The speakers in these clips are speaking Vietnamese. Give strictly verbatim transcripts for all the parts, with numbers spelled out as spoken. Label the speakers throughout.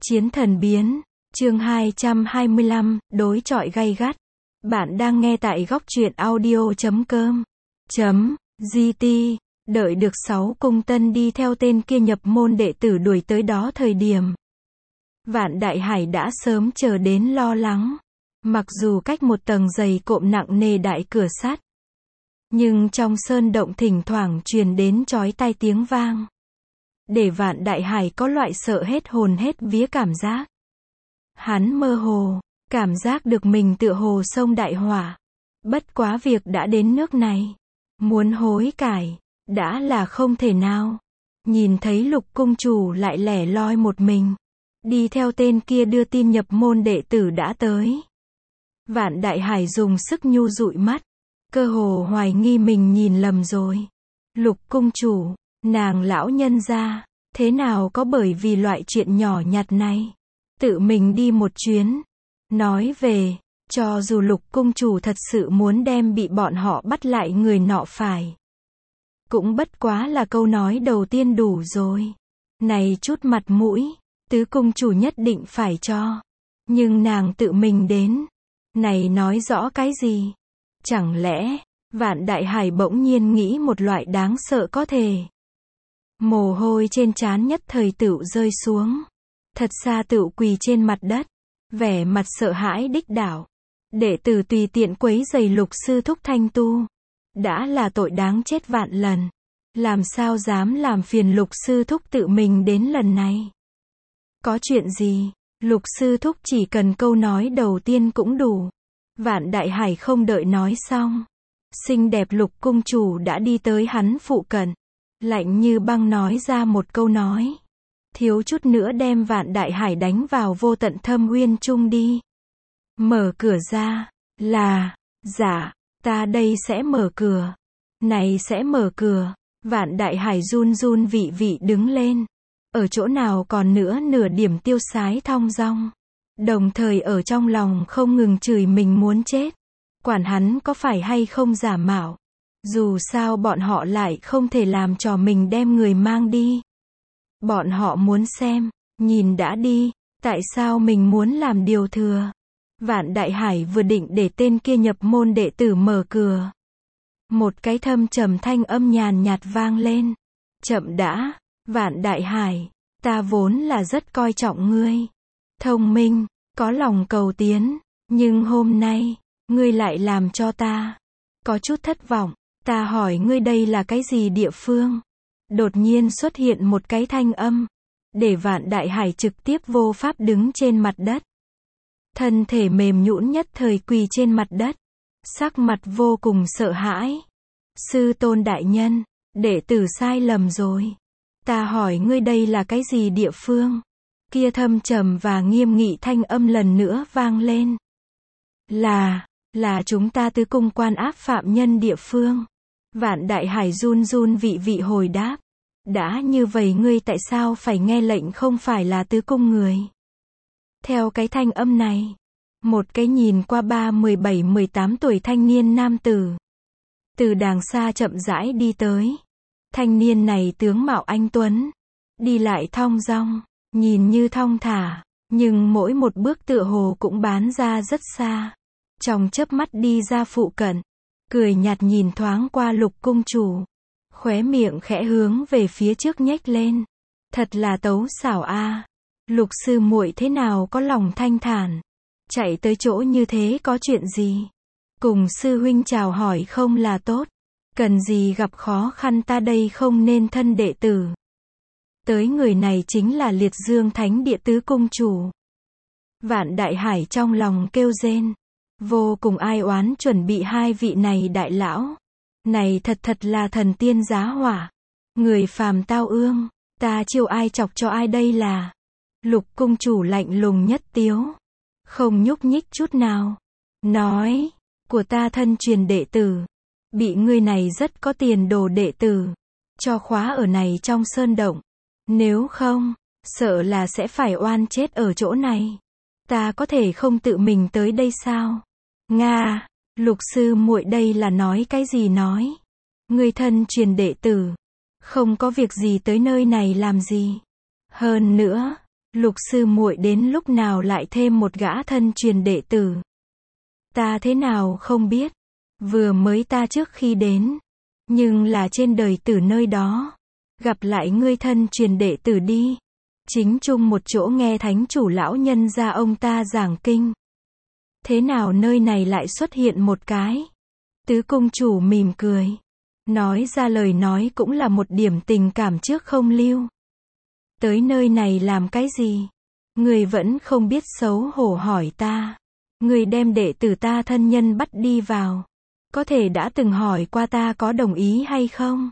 Speaker 1: Chiến thần biến, chương hai trăm hai mươi lăm, đối chọi gay gắt. Bạn đang nghe tại góc truyện audio chấm com. Chấm, gt, đợi được sáu cung tân đi theo tên kia nhập môn đệ tử đuổi tới đó thời điểm. Vạn Đại Hải đã sớm chờ đến lo lắng. Mặc dù cách một tầng dày cộm nặng nề đại cửa sắt, nhưng trong sơn động thỉnh thoảng truyền đến chói tai tiếng vang, để Vạn Đại Hải có loại sợ hết hồn hết vía cảm giác. Hắn mơ hồ, cảm giác được mình tựa hồ sông đại hỏa. Bất quá việc đã đến nước này, muốn hối cải, đã là không thể nào. Nhìn thấy Lục cung chủ lại lẻ loi một mình, đi theo tên kia đưa tin nhập môn đệ tử đã tới. Vạn Đại Hải dùng sức nhu dụi mắt, cơ hồ hoài nghi mình nhìn lầm rồi. Lục cung chủ, nàng lão nhân gia, thế nào có bởi vì loại chuyện nhỏ nhặt này, tự mình đi một chuyến. Nói về, cho dù Lục cung chủ thật sự muốn đem bị bọn họ bắt lại người nọ phải, cũng bất quá là câu nói đầu tiên đủ rồi. Này chút mặt mũi, tứ cung chủ nhất định phải cho. Nhưng nàng tự mình đến, này nói rõ cái gì? Chẳng lẽ, Vạn Đại Hải bỗng nhiên nghĩ một loại đáng sợ có thể. Mồ hôi trên trán nhất thời tựu rơi xuống. Thật xa tựu quỳ trên mặt đất, vẻ mặt sợ hãi đích đảo. Đệ tử tùy tiện quấy giày Lục sư thúc thanh tu, đã là tội đáng chết vạn lần. Làm sao dám làm phiền Lục sư thúc tự mình đến lần này? Có chuyện gì? Lục sư thúc chỉ cần câu nói đầu tiên cũng đủ. Vạn Đại Hải không đợi nói xong, xinh đẹp Lục cung chủ đã đi tới hắn phụ cận, lạnh như băng nói ra một câu nói, thiếu chút nữa đem Vạn Đại Hải đánh vào vô tận thâm uyên chung đi. Mở cửa ra. Là, dạ, ta đây sẽ mở cửa. Này sẽ mở cửa. Vạn Đại Hải run run vị vị đứng lên. Ở chỗ nào còn nữa nửa điểm tiêu sái thong dong. Đồng thời ở trong lòng không ngừng chửi mình muốn chết. Quản hắn có phải hay không giả mạo. Dù sao bọn họ lại không thể làm cho mình đem người mang đi. Bọn họ muốn xem, nhìn đã đi, tại sao mình muốn làm điều thừa. Vạn Đại Hải vừa định để tên kia nhập môn đệ tử mở cửa, một cái thâm trầm thanh âm nhàn nhạt vang lên. Chậm đã, Vạn Đại Hải, ta vốn là rất coi trọng ngươi. Thông minh, có lòng cầu tiến, nhưng hôm nay, ngươi lại làm cho ta có chút thất vọng. Ta hỏi ngươi đây là cái gì địa phương? Đột nhiên xuất hiện một cái thanh âm, để Vạn Đại Hải trực tiếp vô pháp đứng trên mặt đất. Thân thể mềm nhũn nhất thời quỳ trên mặt đất, sắc mặt vô cùng sợ hãi. Sư tôn đại nhân, đệ tử sai lầm rồi. Ta hỏi ngươi đây là cái gì địa phương? Kia thâm trầm và nghiêm nghị thanh âm lần nữa vang lên. Là, là chúng ta tứ cung quan áp phạm nhân địa phương. Vạn Đại Hải run run vị vị hồi đáp. Đã như vậy ngươi tại sao phải nghe lệnh không phải là tứ cung người? Theo cái thanh âm này, một cái nhìn qua ba mười bảy mười tám tuổi thanh niên nam tử, từ đàng xa chậm rãi đi tới. Thanh niên này tướng mạo anh tuấn, đi lại thong dong, nhìn như thong thả, nhưng mỗi một bước tựa hồ cũng bán ra rất xa. Trong chớp mắt đi ra phụ cận, cười nhạt nhìn thoáng qua Lục cung chủ, khóe miệng khẽ hướng về phía trước nhếch lên. Thật là tấu xảo a. Lục sư muội thế nào có lòng thanh thản, chạy tới chỗ như thế có chuyện gì? Cùng sư huynh chào hỏi không là tốt, cần gì gặp khó khăn, ta đây không nên thân đệ tử. Tới người này chính là Liệt Dương Thánh Địa tứ cung chủ. Vạn Đại Hải trong lòng kêu rên, vô cùng ai oán chuẩn bị hai vị này đại lão. Này thật thật là thần tiên giá hỏa, người phàm tao ương, ta chiêu ai chọc cho ai đây là? Lục cung chủ lạnh lùng nhất tiếu, không nhúc nhích chút nào, nói, của ta thân truyền đệ tử, bị ngươi này rất có tiền đồ đệ tử, cho khóa ở này trong sơn động, nếu không, sợ là sẽ phải oan chết ở chỗ này. Ta có thể không tự mình tới đây sao? Nga, Lục sư muội đây là nói cái gì nói? Ngươi thân truyền đệ tử, không có việc gì tới nơi này làm gì? Hơn nữa, Lục sư muội đến lúc nào lại thêm một gã thân truyền đệ tử? Ta thế nào không biết, vừa mới ta trước khi đến, nhưng là trên đời tử nơi đó, gặp lại ngươi thân truyền đệ tử đi. Chính chung một chỗ nghe thánh chủ lão nhân gia ông ta giảng kinh. Thế nào nơi này lại xuất hiện một cái? Tứ cung chủ mỉm cười, nói ra lời nói cũng là một điểm tình cảm trước không lưu. Tới nơi này làm cái gì? Ngươi vẫn không biết xấu hổ hỏi ta. Ngươi đem đệ tử ta thân nhân bắt đi vào. Có thể đã từng hỏi qua ta có đồng ý hay không?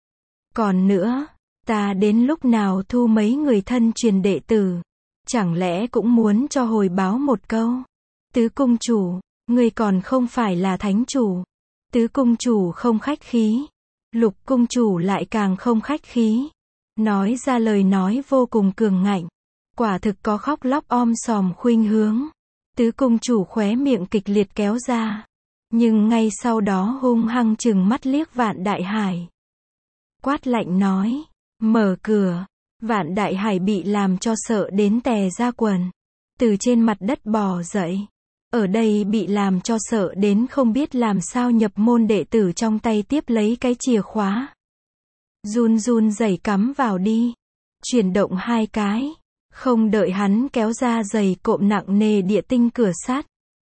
Speaker 1: Còn nữa, ta đến lúc nào thu mấy người thân truyền đệ tử? Chẳng lẽ cũng muốn cho hồi báo một câu? Tứ cung chủ, ngươi còn không phải là thánh chủ. Tứ cung chủ không khách khí. Lục cung chủ lại càng không khách khí. Nói ra lời nói vô cùng cường ngạnh. Quả thực có khóc lóc om sòm khuynh hướng. Tứ cung chủ khóe miệng kịch liệt kéo ra. Nhưng ngay sau đó hung hăng trừng mắt liếc Vạn Đại Hải. Quát lạnh nói, mở cửa. Vạn Đại Hải bị làm cho sợ đến tè ra quần. Từ trên mặt đất bò dậy. Ở đây bị làm cho sợ đến không biết làm sao nhập môn, đệ tử trong tay tiếp lấy cái chìa khóa. Run run rẩy cắm vào đi. Chuyển động hai cái. Không đợi hắn kéo ra giày cộm nặng nề địa tinh cửa sắt.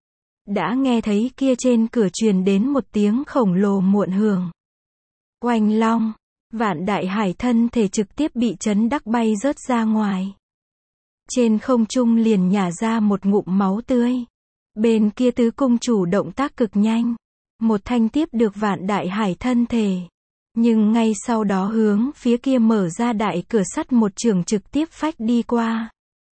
Speaker 1: Đã nghe thấy kia trên cửa truyền đến một tiếng khổng lồ muộn hưởng. Oanh long. Vạn Đại Hải thân thể trực tiếp bị chấn đắc bay rớt ra ngoài. Trên không trung liền nhả ra một ngụm máu tươi. Bên kia tứ cung chủ động tác cực nhanh. Một thanh tiếp được Vạn Đại Hải thân thể. Nhưng ngay sau đó hướng phía kia mở ra đại cửa sắt một chưởng trực tiếp phách đi qua.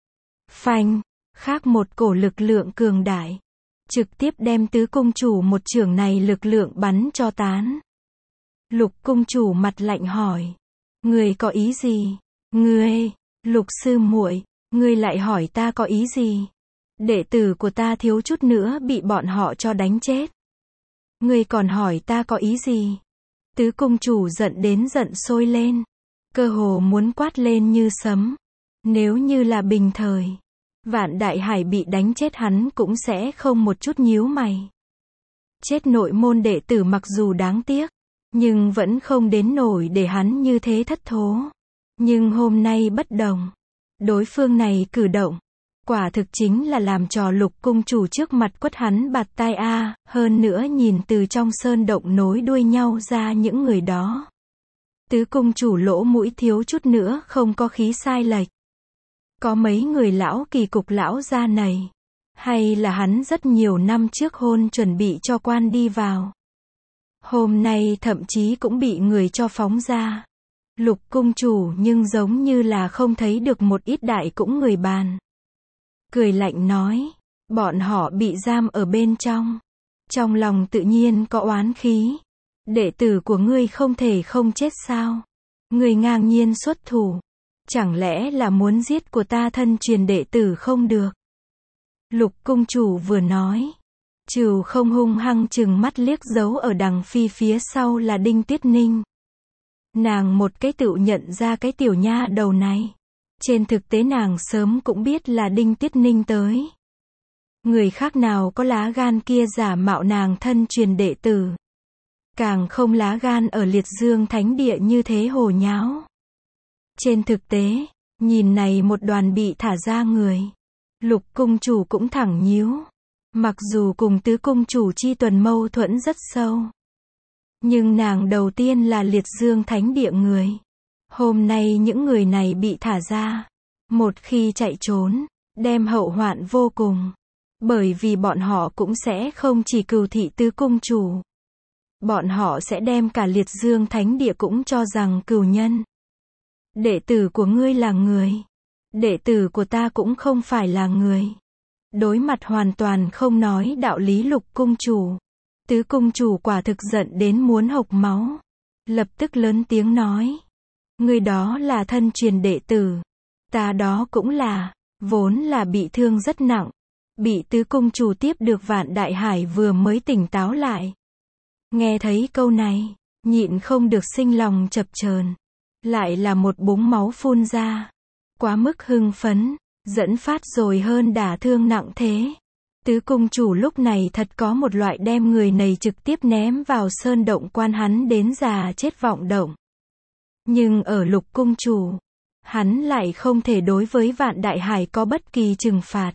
Speaker 1: Phanh, khác một cổ lực lượng cường đại. Trực tiếp đem tứ cung chủ một chưởng này lực lượng bắn cho tán. Lục cung chủ mặt lạnh hỏi. Ngươi có ý gì? Ngươi, Lục sư muội, ngươi lại hỏi ta có ý gì? Đệ tử của ta thiếu chút nữa bị bọn họ cho đánh chết. Ngươi còn hỏi ta có ý gì? Tứ cung chủ giận đến giận sôi lên. Cơ hồ muốn quát lên như sấm. Nếu như là bình thời, Vạn Đại Hải bị đánh chết hắn cũng sẽ không một chút nhíu mày. Chết nội môn đệ tử mặc dù đáng tiếc, nhưng vẫn không đến nổi để hắn như thế thất thố. Nhưng hôm nay bất đồng. Đối phương này cử động, quả thực chính là làm trò Lục cung chủ trước mặt quất hắn bạt tai a. Hơn nữa nhìn từ trong sơn động nối đuôi nhau ra những người đó. Tứ cung chủ lỗ mũi thiếu chút nữa không có khí sai lệch. Có mấy người lão kỳ cục lão gia này. Hay là hắn rất nhiều năm trước hôn chuẩn bị cho quan đi vào. Hôm nay thậm chí cũng bị người cho phóng ra. Lục cung chủ nhưng giống như là không thấy được một ít đại cũng người bàn. Cười lạnh nói, bọn họ bị giam ở bên trong. Trong lòng tự nhiên có oán khí. Đệ tử của ngươi không thể không chết sao? Ngươi ngang nhiên xuất thủ. Chẳng lẽ là muốn giết của ta thân truyền đệ tử không được? Lục cung chủ vừa nói. Trừ không hung hăng chừng mắt liếc giấu ở đằng phi phía sau là Đinh Tuyết Ninh. Nàng một cái tự nhận ra cái tiểu nha đầu này. Trên thực tế nàng sớm cũng biết là Đinh Tuyết Ninh tới. Người khác nào có lá gan kia giả mạo nàng thân truyền đệ tử. Càng không lá gan ở Liệt Dương Thánh Địa như thế hồ nháo. Trên thực tế, nhìn này một đoàn bị thả ra người. Lục cung chủ cũng thẳng nhíu. Mặc dù cùng tứ cung chủ chi tuần mâu thuẫn rất sâu. Nhưng nàng đầu tiên là Liệt Dương Thánh Địa người. Hôm nay những người này bị thả ra. Một khi chạy trốn, đem hậu hoạn vô cùng. Bởi vì bọn họ cũng sẽ không chỉ cừu thị tứ cung chủ. Bọn họ sẽ đem cả Liệt Dương Thánh Địa cũng cho rằng cừu nhân. Đệ tử của ngươi là người. Đệ tử của ta cũng không phải là người. Đối mặt hoàn toàn không nói đạo lý Lục cung chủ. Tứ cung chủ quả thực giận đến muốn hộc máu. Lập tức lớn tiếng nói. Ngươi đó là thân truyền đệ tử. Ta đó cũng là. Vốn là bị thương rất nặng. Bị tứ cung chủ tiếp được Vạn Đại Hải vừa mới tỉnh táo lại. Nghe thấy câu này, nhịn không được sinh lòng chập chờn. Lại là một búng máu phun ra. Quá mức hưng phấn, Dẫn phát rồi hơn đả thương nặng thế. Tứ cung chủ lúc này thật có một loại đem người này trực tiếp ném vào sơn động quan hắn đến già chết vọng động. Nhưng ở Lục cung chủ, hắn lại không thể đối với Vạn Đại Hải có bất kỳ trừng phạt.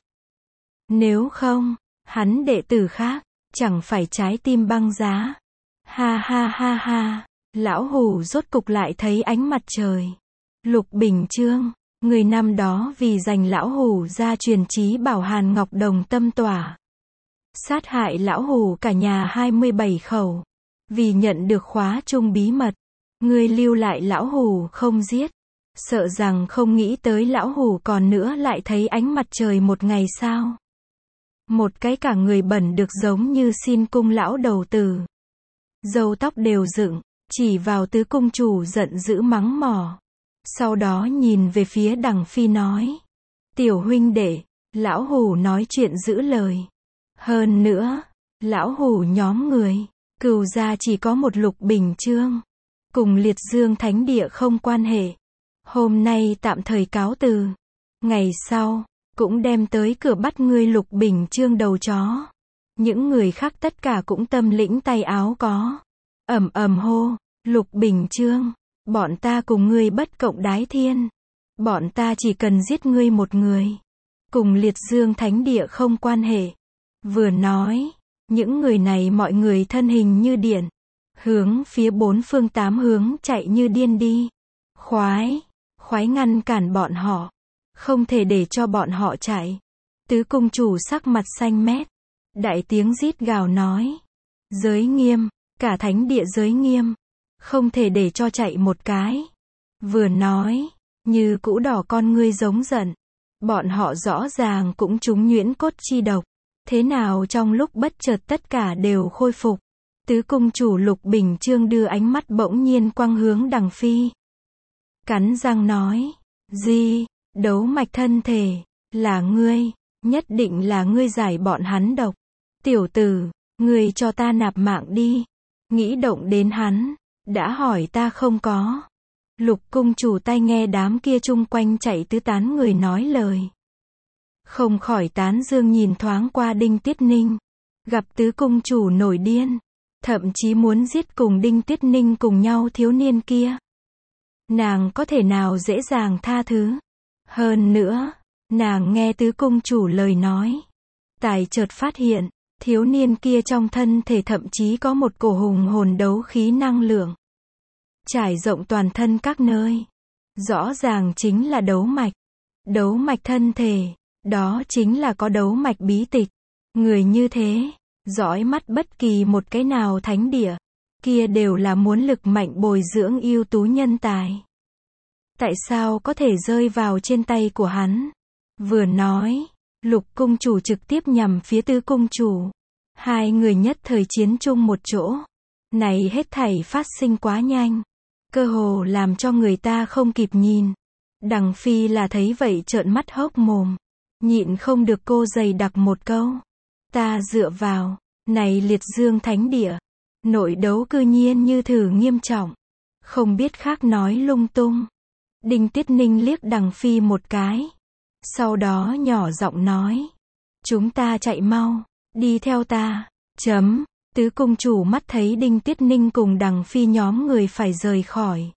Speaker 1: Nếu không, hắn đệ tử khác, chẳng phải trái tim băng giá. Ha ha ha ha, lão hủ rốt cục lại thấy ánh mặt trời. Lục Bình Chương, người năm đó vì giành lão hủ ra truyền chí bảo Hàn Ngọc Đồng tâm tỏa. Sát hại lão hủ cả nhà hai mươi bảy khẩu. Vì nhận được khóa chung bí mật, ngươi lưu lại lão hủ không giết. Sợ rằng không nghĩ tới lão hủ còn nữa lại thấy ánh mặt trời một ngày sao. Một cái cả người bẩn được giống như xin cung lão đầu tử. Râu tóc đều dựng, chỉ vào tứ cung chủ giận dữ mắng mỏ. Sau đó nhìn về phía Đằng Phi nói. Tiểu huynh đệ, lão hủ nói chuyện giữ lời. Hơn nữa, lão hủ nhóm người, Cửu gia chỉ có một Lục Bình Chương. Cùng Liệt Dương Thánh Địa không quan hệ. Hôm nay tạm thời cáo từ. Ngày sau, cũng đem tới cửa bắt ngươi Lục Bình Chương đầu chó. Những người khác tất cả cũng tâm lĩnh tay áo có. Ầm ầm hô, Lục Bình Chương, bọn ta cùng ngươi bất cộng đái thiên. Bọn ta chỉ cần giết ngươi một người. Cùng Liệt Dương Thánh Địa không quan hệ. Vừa nói, những người này mọi người thân hình như điện. Hướng phía bốn phương tám hướng chạy như điên đi. Khoái, khoái ngăn cản bọn họ. Không thể để cho bọn họ chạy. Tứ cung chủ sắc mặt xanh mét. Đại tiếng rít gào nói. Giới nghiêm, cả thánh địa giới nghiêm. Không thể để cho chạy một cái. Vừa nói, như cũ đỏ con ngươi giống giận. Bọn họ rõ ràng cũng trúng nhuyễn cốt chi độc. Thế nào trong lúc bất chợt tất cả đều khôi phục. Tứ cung chủ Lục Bình Chương đưa ánh mắt bỗng nhiên quăng hướng Đằng Phi. Cắn răng nói. Gì, đấu mạch thân thể, là ngươi, nhất định là ngươi giải bọn hắn độc. Tiểu tử, ngươi cho ta nạp mạng đi. Nghĩ động đến hắn, đã hỏi ta không có. Lục cung chủ tai nghe đám kia chung quanh chạy tứ tán người nói lời. Không khỏi tán dương nhìn thoáng qua Đinh Tiết Ninh. Gặp tứ cung chủ nổi điên. Thậm chí muốn giết cùng Đinh Tiết Ninh cùng nhau thiếu niên kia. Nàng có thể nào dễ dàng tha thứ. Hơn nữa, nàng nghe tứ cung chủ lời nói. Tài chợt phát hiện, thiếu niên kia trong thân thể thậm chí có một cổ hùng hồn đấu khí năng lượng. Trải rộng toàn thân các nơi. Rõ ràng chính là đấu mạch. Đấu mạch thân thể, đó chính là có đấu mạch bí tịch. Người như thế, dõi mắt bất kỳ một cái nào thánh địa, kia đều là muốn lực mạnh bồi dưỡng ưu tú nhân tài. Tại sao có thể rơi vào trên tay của hắn? Vừa nói, Lục cung chủ trực tiếp nhằm phía Tứ cung chủ. Hai người nhất thời chiến chung một chỗ. Này hết thảy phát sinh quá nhanh. Cơ hồ làm cho người ta không kịp nhìn. Đằng Phi là thấy vậy trợn mắt hốc mồm. Nhịn không được cô dày đặc một câu. Ta dựa vào, này Liệt Dương Thánh Địa. Nội đấu cư nhiên như thử nghiêm trọng. Không biết khác nói lung tung. Đinh Tiết Ninh liếc Đằng Phi một cái. Sau đó nhỏ giọng nói. Chúng ta chạy mau, đi theo ta. Chấm, Tứ cung chủ mắt thấy Đinh Tiết Ninh cùng Đằng Phi nhóm người phải rời khỏi.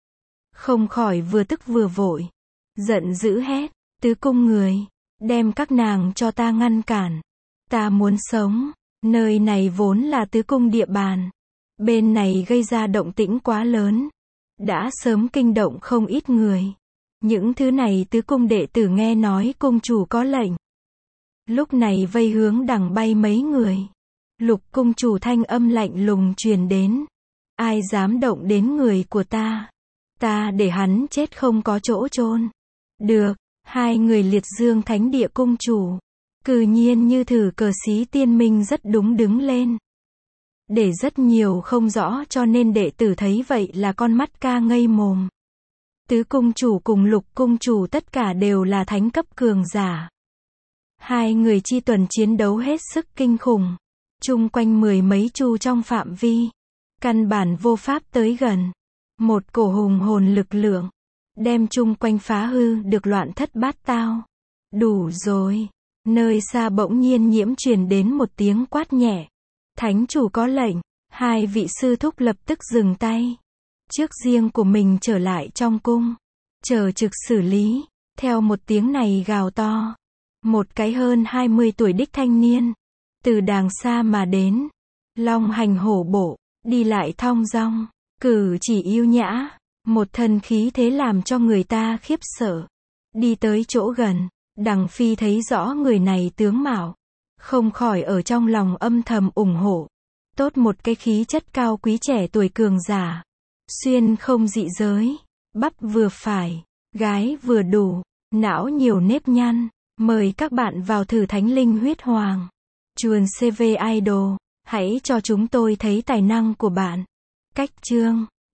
Speaker 1: Không khỏi vừa tức vừa vội. Giận dữ hét, Tứ cung người, đem các nàng cho ta ngăn cản. Ta muốn sống, nơi này vốn là Tứ cung địa bàn. Bên này gây ra động tĩnh quá lớn. Đã sớm kinh động không ít người. Những thứ này Tứ cung đệ tử nghe nói cung chủ có lệnh. Lúc này vây hướng đằng bay mấy người. Lục cung chủ thanh âm lạnh lùng truyền đến. Ai dám động đến người của ta? Ta để hắn chết không có chỗ chôn. Được, hai người Liệt Dương Thánh Địa cung chủ. Cư nhiên như thử cờ xí tiên minh rất đúng đứng lên. Để rất nhiều không rõ cho nên đệ tử thấy vậy là con mắt ca ngây mồm. Tứ cung chủ cùng Lục cung chủ tất cả đều là thánh cấp cường giả. Hai người chi tuần chiến đấu hết sức kinh khủng. Chung quanh mười mấy chu trong phạm vi. Căn bản vô pháp tới gần. Một cổ hùng hồn lực lượng. Đem chung quanh phá hư được loạn thất bát tao. Đủ rồi. Nơi xa bỗng nhiên nhiễm truyền đến một tiếng quát nhẹ. Thánh chủ có lệnh. Hai vị sư thúc lập tức dừng tay. Trước riêng của mình trở lại trong cung. Chờ trực xử lý. Theo một tiếng này gào to. Một cái hơn hai mươi tuổi đích thanh niên. Từ đàng xa mà đến. Long hành hổ bộ. Đi lại thong dong. Cử chỉ yêu nhã. Một thân khí thế làm cho người ta khiếp sợ. Đi tới chỗ gần. Đằng Phi thấy rõ người này tướng mạo. Không khỏi ở trong lòng âm thầm ủng hộ. Tốt một cái khí chất cao quý trẻ tuổi cường giả. Xuyên không dị giới. Bắp vừa phải. Gái vừa đủ. Não nhiều nếp nhăn. Mời các bạn vào thử Thánh Linh Huyết Hoàng. Chuồn xê vê Idol. Hãy cho chúng tôi thấy tài năng của bạn. Cách chương.